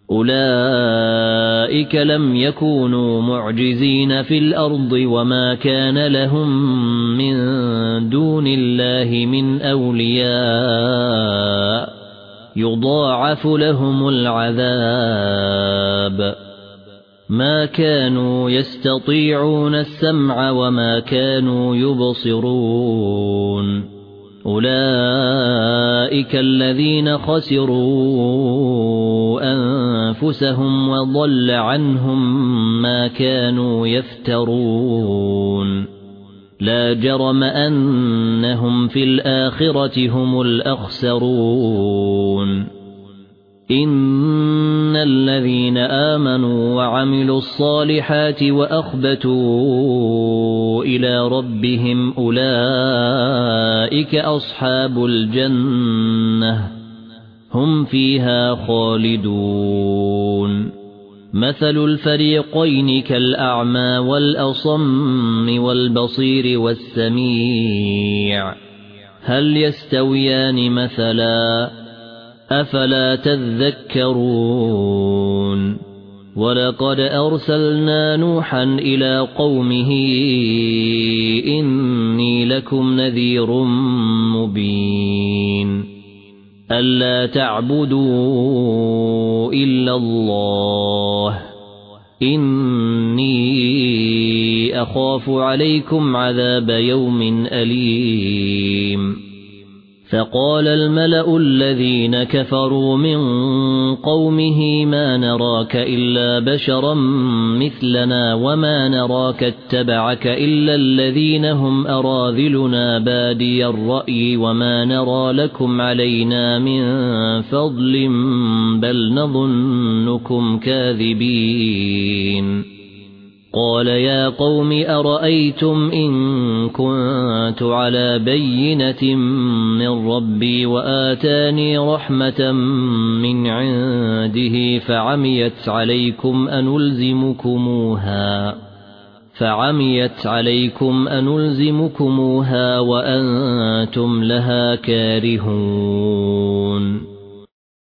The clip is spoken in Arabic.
أولئك لم يكونوا معجزين في الأرض وما كان لهم من دون الله من أولياء يضاعف لهم العذاب ما كانوا يستطيعون السمع وما كانوا يبصرون أولئك الذين خسروا أنفسهم وضل عنهم ما كانوا يفترون لا جرم أنهم في الآخرة هم الأخسرون إن الذين آمنوا وعملوا الصالحات وأخبتوا إلى ربهم أولئك أصحاب الجنة هم فيها خالدون مثل الفريقين كالأعمى والأصم والبصير والسميع هل يستويان مثلا أفلا تذكرون ولقد أرسلنا نوحا إلى قومه إني لكم نذير مبين ألا تعبدوا إلا الله إني أخاف عليكم عذاب يوم أليم فقال الملأ الذين كفروا من قومه ما نراك إلا بشرا مثلنا وما نراك اتبعك إلا الذين هم أراذلنا بادي الرأي وما نرى لكم علينا من فضل بل نظنكم كاذبين قال يا قوم أرأيتم إن كنت على بينة من ربي وآتاني رحمة من عنده فعميت عليكم أنلزمكموها وأنتم لها كارهون